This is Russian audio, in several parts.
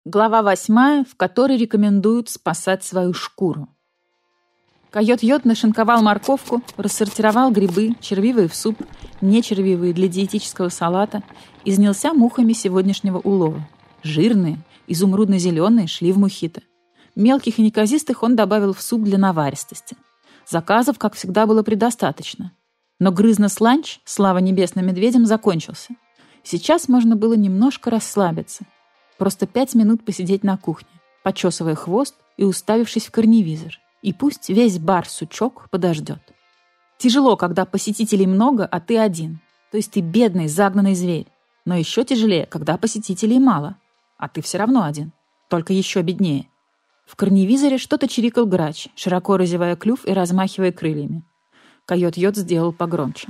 Глава 8, в которой рекомендуют спасать свою шкуру. Койот-йод нашинковал морковку, рассортировал грибы, червивые в суп, нечервивые для диетического салата, и занялся мухами сегодняшнего улова. Жирные, изумрудно-зеленые, шли в мохито. Мелких и неказистых он добавил в суп для наваристости. Заказов, как всегда, было предостаточно. Но грызно-сланч, слава небесным медведям, закончился. Сейчас можно было немножко расслабиться. Просто 5 минут посидеть на кухне, почесывая хвост и уставившись в корневизор. И пусть весь бар-сучок подождет. Тяжело, когда посетителей много, а ты один. То есть ты бедный, загнанный зверь. Но еще тяжелее, когда посетителей мало, а ты все равно один. Только еще беднее. В корневизоре что-то чирикал грач, широко разевая клюв и размахивая крыльями. Койот-йод сделал погромче.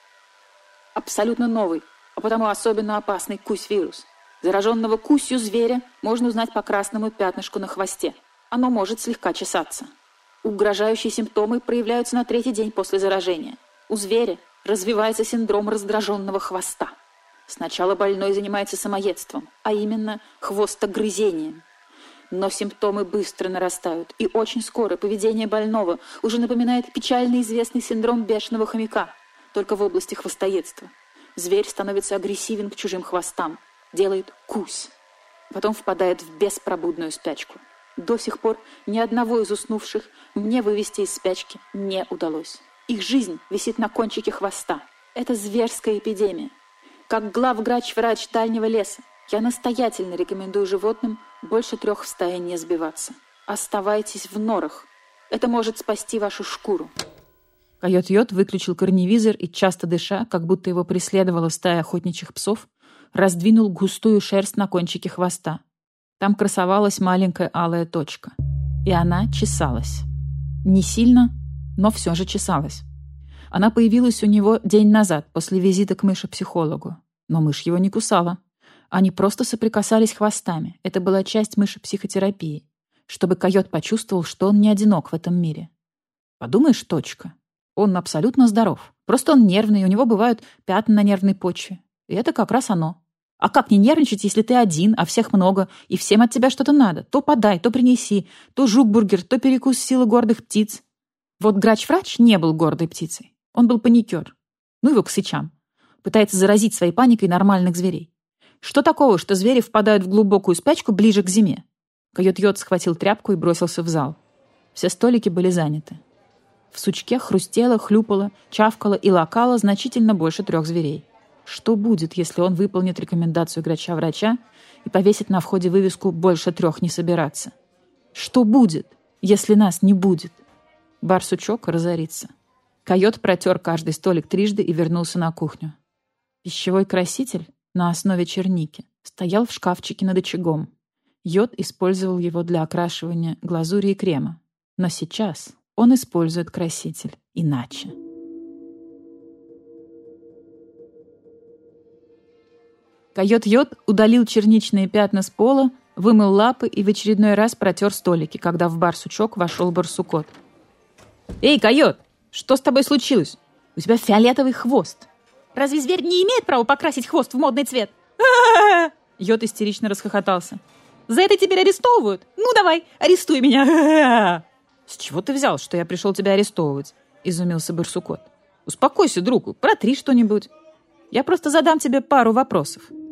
Абсолютно новый, а потому особенно опасный кусь-вирус. Зараженного кусью зверя можно узнать по красному пятнышку на хвосте. Оно может слегка чесаться. Угрожающие симптомы проявляются на 3-й день после заражения. У зверя развивается синдром раздраженного хвоста. Сначала больной занимается самоедством, а именно хвостогрызением. Но симптомы быстро нарастают, и очень скоро поведение больного уже напоминает печально известный синдром бешеного хомяка, только в области хвостоедства. Зверь становится агрессивен к чужим хвостам, делает кусь, потом впадает в беспробудную спячку. До сих пор ни одного из уснувших мне вывести из спячки не удалось. Их жизнь висит на кончике хвоста. Это зверская эпидемия. Как главврач-врач дальнего леса, я настоятельно рекомендую животным больше 3 в стае не сбиваться. Оставайтесь в норах. Это может спасти вашу шкуру. Койот-йод выключил корневизор и, часто дыша, как будто его преследовала стая охотничьих псов, раздвинул густую шерсть на кончике хвоста. Там красовалась маленькая алая точка. И она чесалась. Не сильно, но все же чесалась. Она появилась у него день назад, после визита к мыши-психологу. Но мышь его не кусала. Они просто соприкасались хвостами. Это была часть мыши-психотерапии. Чтобы койот почувствовал, что он не одинок в этом мире. Подумаешь, точка. Он абсолютно здоров. Просто он нервный, и у него бывают пятна на нервной почве. И это как раз оно. А как не нервничать, если ты один, а всех много, и всем от тебя что-то надо? То подай, то принеси, то жук-бургер, то перекус силы гордых птиц. Вот грач-врач не был гордой птицей. Он был паникер. Ну его к сычам. Пытается заразить своей паникой нормальных зверей. Что такого, что звери впадают в глубокую спячку ближе к зиме? Койот-йод схватил тряпку и бросился в зал. Все столики были заняты. В сучке хрустело, хлюпало, чавкало и лакало значительно больше 3 зверей. Что будет, если он выполнит рекомендацию грача-врача и повесит на входе вывеску «Больше 3 не собираться»? Что будет, если нас не будет? Бар-сучок разорится. Койот протер каждый столик 3 и вернулся на кухню. Пищевой краситель на основе черники стоял в шкафчике над очагом. Йод использовал его для окрашивания глазури и крема. Но сейчас он использует краситель иначе. Койот-йод удалил черничные пятна с пола, вымыл лапы и в очередной раз протер столики, когда в бар-сучок вошел барсукот. «Эй, койот, что с тобой случилось? У тебя фиолетовый хвост!» «Разве зверь не имеет права покрасить хвост в модный цвет?» Йод истерично расхохотался. «За это теперь арестовывают? Ну давай, арестуй меня!» «С чего ты взял, что я пришел тебя арестовывать?» — изумился барсукот. «Успокойся, друг, протри что-нибудь. Я просто задам тебе пару вопросов.